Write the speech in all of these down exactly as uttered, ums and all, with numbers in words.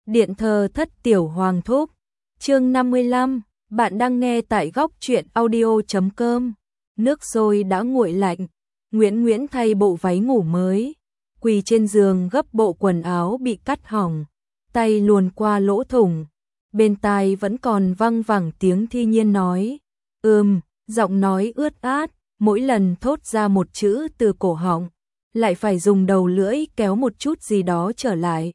Điện thờ thất tiểu hoàng thúc. Chương năm mươi lăm, bạn đang nghe tại góc truyện audio chấm com. Nước sôi đã nguội lạnh, Nguyễn Nguyễn thay bộ váy ngủ mới, quỳ trên giường gấp bộ quần áo bị cắt hỏng, tay luồn qua lỗ thủng, bên tai vẫn còn văng vẳng tiếng Thi Nhiên nói. Ừm, giọng nói ướt át, mỗi lần thốt ra một chữ từ cổ họng, lại phải dùng đầu lưỡi kéo một chút gì đó trở lại.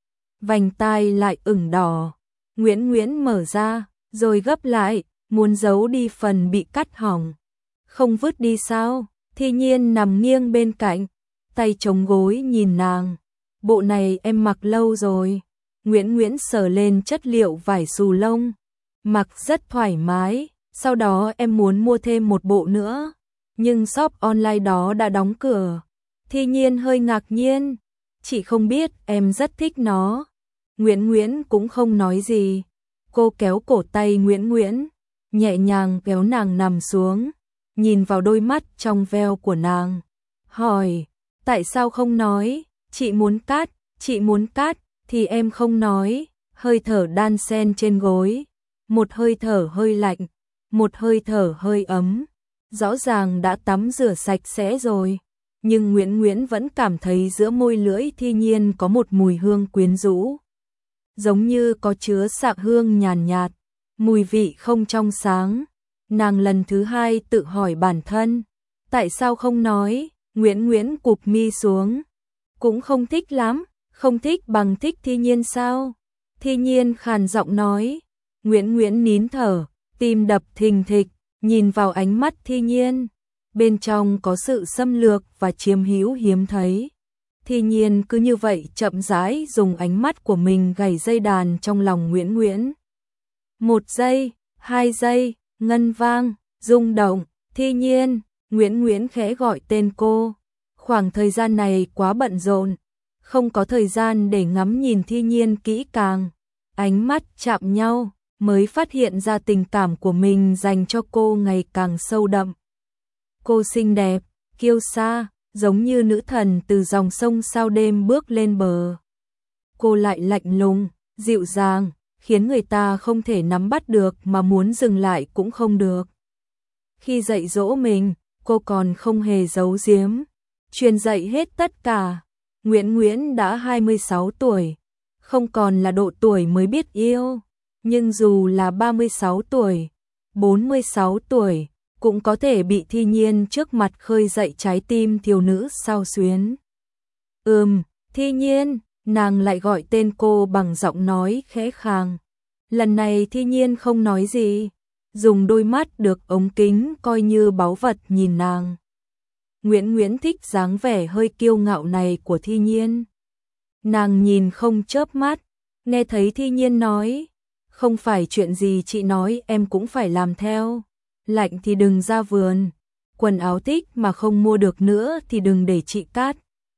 Vành tai lại ửng đỏ, Nguyễn Nguyễn mở ra, rồi gấp lại, muốn giấu đi phần bị cắt hỏng. Không vứt đi sao? Thi Nhiên nằm nghiêng bên cạnh, tay chống gối nhìn nàng. Bộ này em mặc lâu rồi. Nguyễn Nguyễn sờ lên chất liệu vải xù lông, mặc rất thoải mái. Sau đó em muốn mua thêm một bộ nữa, nhưng shop online đó đã đóng cửa. Thi Nhiên hơi ngạc nhiên, chị không biết em rất thích nó. Nguyễn Nguyễn cũng không nói gì. Cô kéo cổ tay Nguyễn Nguyễn, nhẹ nhàng kéo nàng nằm xuống, nhìn vào đôi mắt trong veo của nàng, hỏi, tại sao không nói? Chị muốn cắt, chị muốn cắt, thì em không nói. Hơi thở đan xen trên gối, một hơi thở hơi lạnh, một hơi thở hơi ấm. Rõ ràng đã tắm rửa sạch sẽ rồi, nhưng Nguyễn Nguyễn vẫn cảm thấy giữa môi lưỡi Thi Nhiên có một mùi hương quyến rũ, giống như có chứa xạ hương nhàn nhạt, mùi vị không trong sáng. Nàng lần thứ hai tự hỏi bản thân, tại sao không nói? Nguyễn Nguyễn cụp mi xuống, cũng không thích lắm. Không thích bằng thích Thi Nhiên sao? Thi Nhiên khàn giọng nói. Nguyễn Nguyễn nín thở, tim đập thình thịch, nhìn vào ánh mắt Thi Nhiên, bên trong có sự xâm lược và chiếm hữu hiếm thấy. Thi Nhiên cứ như vậy chậm rãi dùng ánh mắt của mình gảy dây đàn trong lòng Nguyễn Nguyễn. Một giây, hai giây, ngân vang, rung động. Thi Nhiên, Nguyễn Nguyễn khẽ gọi tên cô. Khoảng thời gian này quá bận rộn, không có thời gian để ngắm nhìn Thi Nhiên kỹ càng. Ánh mắt chạm nhau, mới phát hiện ra tình cảm của mình dành cho cô ngày càng sâu đậm. Cô xinh đẹp, kiêu sa, giống như nữ thần từ dòng sông sao đêm bước lên bờ. Cô lại lạnh lùng, dịu dàng, khiến người ta không thể nắm bắt được mà muốn dừng lại cũng không được. Khi dạy dỗ mình, cô còn không hề giấu giếm, truyền dạy hết tất cả. Nguyễn Nguyễn đã hai mươi sáu tuổi, không còn là độ tuổi mới biết yêu, nhưng dù là ba mươi sáu tuổi, bốn mươi sáu tuổi, cũng có thể bị Thi Nhiên trước mặt khơi dậy trái tim thiếu nữ sao xuyến. Ừm, Thi Nhiên, nàng lại gọi tên cô bằng giọng nói khẽ khàng. Lần này Thi Nhiên không nói gì, dùng đôi mắt được ống kính coi như báu vật nhìn nàng. Nguyễn Nguyễn thích dáng vẻ hơi kiêu ngạo này của Thi Nhiên. Nàng nhìn không chớp mắt, nghe thấy Thi Nhiên nói, không phải chuyện gì chị nói em cũng phải làm theo. Lạnh thì đừng ra vườn, quần áo thích mà không mua được nữa thì đừng để chị cắt.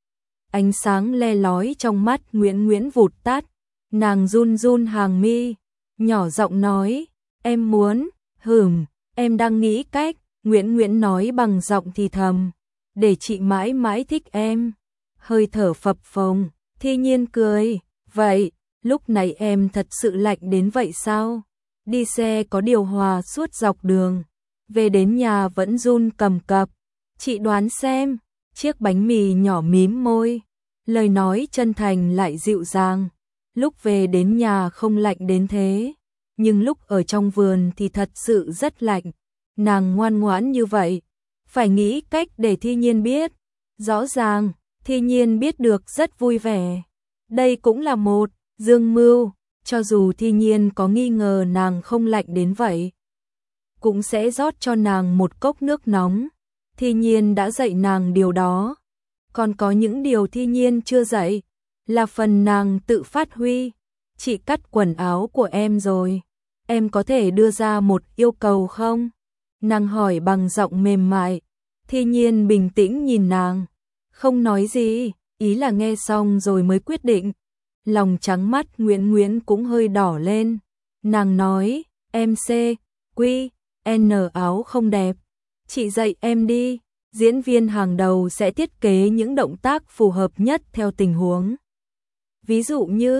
Ánh sáng le lói trong mắt Nguyễn Nguyễn vụt tắt, nàng run run hàng mi, nhỏ giọng nói, em muốn, hửm, em đang nghĩ cách. Nguyễn Nguyễn nói bằng giọng thì thầm, để chị mãi mãi thích em. Hơi thở phập phồng, Thi Nhiên cười, vậy, lúc này em thật sự lạnh đến vậy sao? Đi xe có điều hòa suốt dọc đường, về đến nhà vẫn run cầm cập. Chị đoán xem. Chiếc bánh mì nhỏ mím môi, lời nói chân thành lại dịu dàng. Lúc về đến nhà không lạnh đến thế, nhưng lúc ở trong vườn thì thật sự rất lạnh. Nàng ngoan ngoãn như vậy, phải nghĩ cách để Thi Nhiên biết. Rõ ràng, Thi Nhiên biết được rất vui vẻ. Đây cũng là một dương mưu, cho dù Thi Nhiên có nghi ngờ nàng không lạnh đến vậy, cũng sẽ rót cho nàng một cốc nước nóng. Thi Nhiên đã dạy nàng điều đó, còn có những điều Thi Nhiên chưa dạy, là phần nàng tự phát huy. Chị cắt quần áo của em rồi, em có thể đưa ra một yêu cầu không? Nàng hỏi bằng giọng mềm mại. Thi Nhiên bình tĩnh nhìn nàng, không nói gì, ý là nghe xong rồi mới quyết định. Lòng trắng mắt Nguyễn Nguyễn cũng hơi đỏ lên. Nàng nói, em C, Q, N áo không đẹp, chị dạy em đi. Diễn viên hàng đầu sẽ thiết kế những động tác phù hợp nhất theo tình huống. Ví dụ như,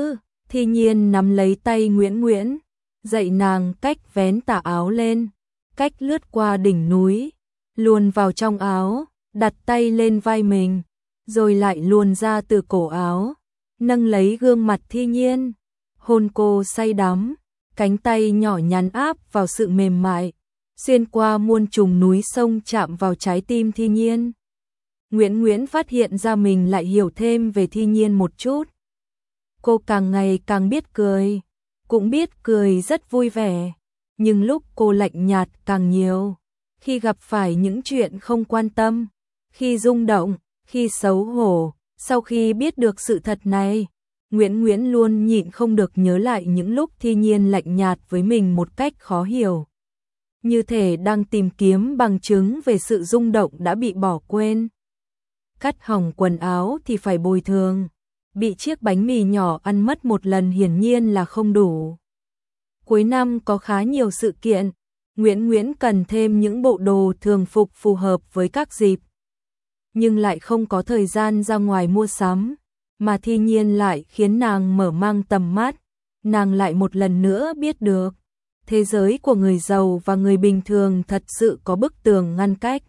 Thi Nhiên nắm lấy tay Nguyễn Nguyễn, dạy nàng cách vén tà áo lên, cách lướt qua đỉnh núi, luồn vào trong áo, đặt tay lên vai mình, rồi lại luồn ra từ cổ áo, nâng lấy gương mặt Thi Nhiên, hôn cô say đắm, cánh tay nhỏ nhắn áp vào sự mềm mại, xuyên qua muôn trùng núi sông chạm vào trái tim Thi Nhiên. Nguyễn Nguyễn phát hiện ra mình lại hiểu thêm về Thi Nhiên một chút. Cô càng ngày càng biết cười, cũng biết cười rất vui vẻ, nhưng lúc cô lạnh nhạt càng nhiều. Khi gặp phải những chuyện không quan tâm, khi rung động, khi xấu hổ, sau khi biết được sự thật này, Nguyễn Nguyễn luôn nhịn không được nhớ lại những lúc Thi Nhiên lạnh nhạt với mình một cách khó hiểu. Như thể đang tìm kiếm bằng chứng về sự rung động đã bị bỏ quên. Cắt hỏng quần áo thì phải bồi thường, bị chiếc bánh mì nhỏ ăn mất một lần hiển nhiên là không đủ. Cuối năm có khá nhiều sự kiện, Nguyễn Nguyễn cần thêm những bộ đồ thường phục phù hợp với các dịp. Nhưng lại không có thời gian ra ngoài mua sắm, mà Thi Nhiên lại khiến nàng mở mang tầm mắt, nàng lại một lần nữa biết được. Thế giới của người giàu và người bình thường thật sự có bức tường ngăn cách.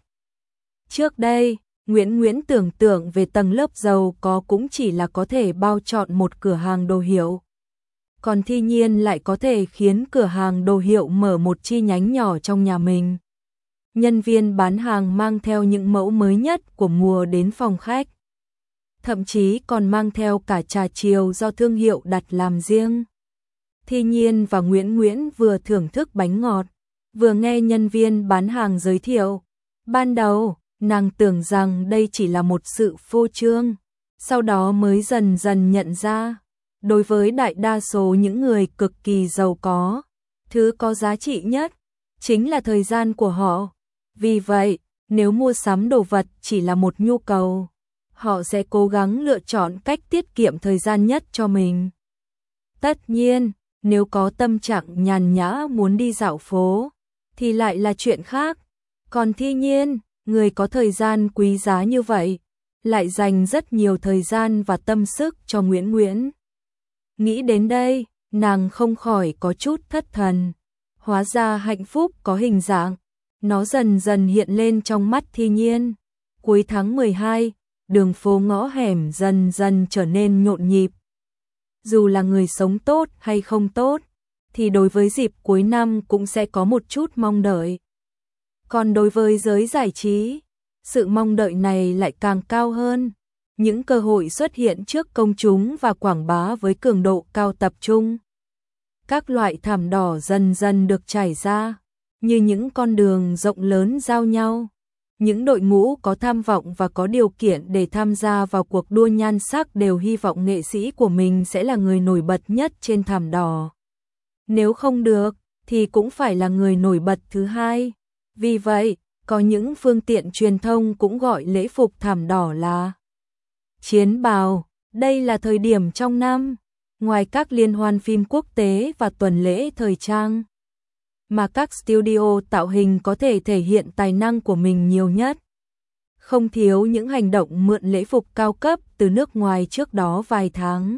Trước đây, Nguyễn Nguyễn tưởng tượng về tầng lớp giàu có cũng chỉ là có thể bao trọn một cửa hàng đồ hiệu. Còn Thi Nhiên lại có thể khiến cửa hàng đồ hiệu mở một chi nhánh nhỏ trong nhà mình. Nhân viên bán hàng mang theo những mẫu mới nhất của mùa đến phòng khách. Thậm chí còn mang theo cả trà chiều do thương hiệu đặt làm riêng. Thi Nhiên và Nguyễn Nguyễn vừa thưởng thức bánh ngọt, vừa nghe nhân viên bán hàng giới thiệu. Ban đầu, nàng tưởng rằng đây chỉ là một sự phô trương, sau đó mới dần dần nhận ra, đối với đại đa số những người cực kỳ giàu có, thứ có giá trị nhất chính là thời gian của họ. Vì vậy, nếu mua sắm đồ vật chỉ là một nhu cầu, họ sẽ cố gắng lựa chọn cách tiết kiệm thời gian nhất cho mình. Tất nhiên, nếu có tâm trạng nhàn nhã muốn đi dạo phố, thì lại là chuyện khác. Còn Thi Nhiên, người có thời gian quý giá như vậy, lại dành rất nhiều thời gian và tâm sức cho Nguyễn Nguyễn. Nghĩ đến đây, nàng không khỏi có chút thất thần. Hóa ra hạnh phúc có hình dạng, nó dần dần hiện lên trong mắt Thi Nhiên. Cuối tháng mười hai, đường phố ngõ hẻm dần dần trở nên nhộn nhịp. Dù là người sống tốt hay không tốt, thì đối với dịp cuối năm cũng sẽ có một chút mong đợi. Còn đối với giới giải trí, sự mong đợi này lại càng cao hơn. Những cơ hội xuất hiện trước công chúng và quảng bá với cường độ cao tập trung. Các loại thảm đỏ dần dần được trải ra, như những con đường rộng lớn giao nhau. Những đội ngũ có tham vọng và có điều kiện để tham gia vào cuộc đua nhan sắc đều hy vọng nghệ sĩ của mình sẽ là người nổi bật nhất trên thảm đỏ. Nếu không được, thì cũng phải là người nổi bật thứ hai. Vì vậy, có những phương tiện truyền thông cũng gọi lễ phục thảm đỏ là chiến bào. Đây là thời điểm trong năm, ngoài các liên hoan phim quốc tế và tuần lễ thời trang, mà các studio tạo hình có thể thể hiện tài năng của mình nhiều nhất. Không thiếu những hành động mượn lễ phục cao cấp từ nước ngoài trước đó vài tháng.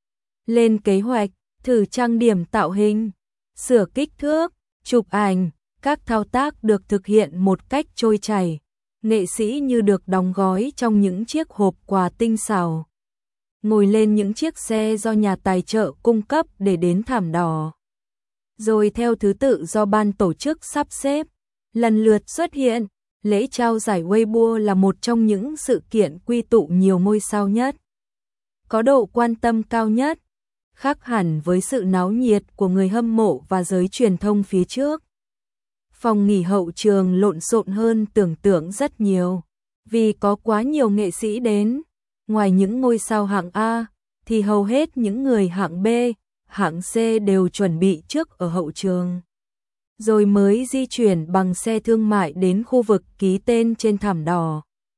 Lên kế hoạch, thử trang điểm tạo hình, sửa kích thước, chụp ảnh, các thao tác được thực hiện một cách trôi chảy. Nghệ sĩ như được đóng gói trong những chiếc hộp quà tinh xảo, ngồi lên những chiếc xe do nhà tài trợ cung cấp để đến thảm đỏ. Rồi theo thứ tự do ban tổ chức sắp xếp, lần lượt xuất hiện. Lễ trao giải Weibo là một trong những sự kiện quy tụ nhiều ngôi sao nhất, có độ quan tâm cao nhất, khác hẳn với sự náo nhiệt của người hâm mộ và giới truyền thông phía trước. Phòng nghỉ hậu trường lộn xộn hơn tưởng tượng rất nhiều, vì có quá nhiều nghệ sĩ đến. Ngoài những ngôi sao hạng A, thì hầu hết những người hạng B, hạng C đều chuẩn bị trước ở hậu trường, rồi mới di chuyển bằng xe thương mại đến khu vực ký tên trên thảm đỏ.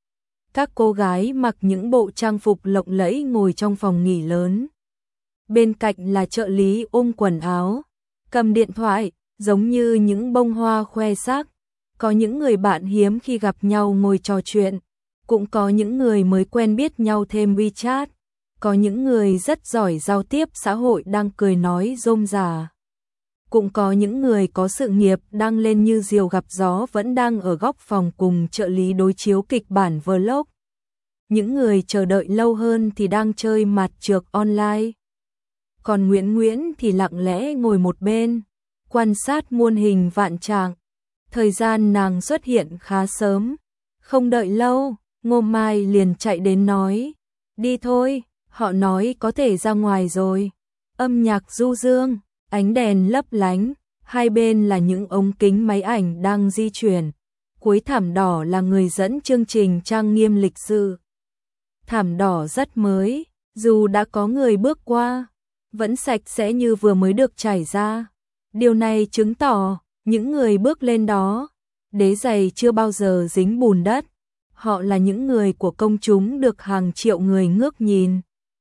Các cô gái mặc những bộ trang phục lộng lẫy ngồi trong phòng nghỉ lớn. Bên cạnh là trợ lý ôm quần áo, cầm điện thoại, giống như những bông hoa khoe sắc. Có những người bạn hiếm khi gặp nhau ngồi trò chuyện, cũng có những người mới quen biết nhau thêm WeChat. Có những người rất giỏi giao tiếp xã hội đang cười nói rôm rả. Cũng có những người có sự nghiệp đang lên như diều gặp gió vẫn đang ở góc phòng cùng trợ lý đối chiếu kịch bản vlog. Những người chờ đợi lâu hơn thì đang chơi mặt trược online. Còn Nguyễn Nguyễn thì lặng lẽ ngồi một bên, quan sát muôn hình vạn trạng. Thời gian nàng xuất hiện khá sớm, không đợi lâu, Ngô Mai liền chạy đến nói, đi thôi, họ nói có thể ra ngoài rồi. Âm nhạc du dương, ánh đèn lấp lánh, hai bên là những ống kính máy ảnh đang di chuyển. Cuối thảm đỏ là người dẫn chương trình trang nghiêm lịch sự. Thảm đỏ rất mới, dù đã có người bước qua, vẫn sạch sẽ như vừa mới được trải ra. Điều này chứng tỏ, những người bước lên đó, đế giày chưa bao giờ dính bùn đất. Họ là những người của công chúng được hàng triệu người ngước nhìn.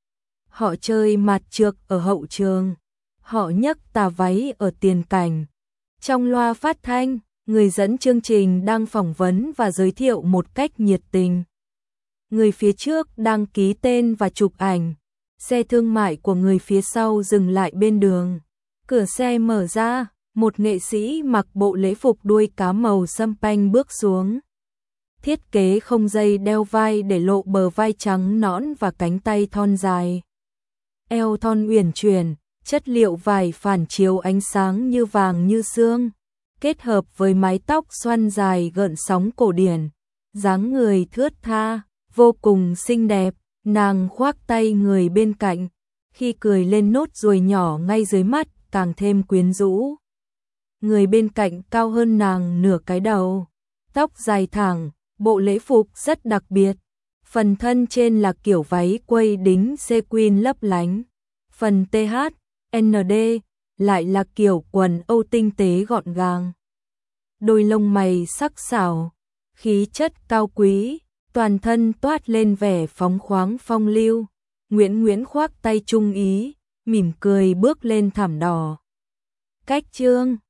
Họ chơi mặt trược ở hậu trường. Họ nhấc tà váy ở tiền cảnh. Trong loa phát thanh, người dẫn chương trình đang phỏng vấn và giới thiệu một cách nhiệt tình. Người phía trước đang ký tên và chụp ảnh. Xe thương mại của người phía sau dừng lại bên đường. Cửa xe mở ra, một nghệ sĩ mặc bộ lễ phục đuôi cá màu sâm panh bước xuống. Thiết kế không dây đeo vai để lộ bờ vai trắng nõn và cánh tay thon dài. Eo thon uyển chuyển, chất liệu vải phản chiếu ánh sáng như vàng như sương, kết hợp với mái tóc xoăn dài gợn sóng cổ điển, dáng người thướt tha, vô cùng xinh đẹp. Nàng khoác tay người bên cạnh, khi cười lên nốt ruồi nhỏ ngay dưới mắt càng thêm quyến rũ. Người bên cạnh cao hơn nàng nửa cái đầu, tóc dài thẳng, bộ lễ phục rất đặc biệt. Phần thân trên là kiểu váy quây đính sequin lấp lánh, phần tê hát, en đê lại là kiểu quần Âu tinh tế gọn gàng. Đôi lông mày sắc sảo, khí chất cao quý, toàn thân toát lên vẻ phóng khoáng phong lưu. Nguyễn Nguyễn khoác tay trung ý, mỉm cười bước lên thảm đỏ. Cách chương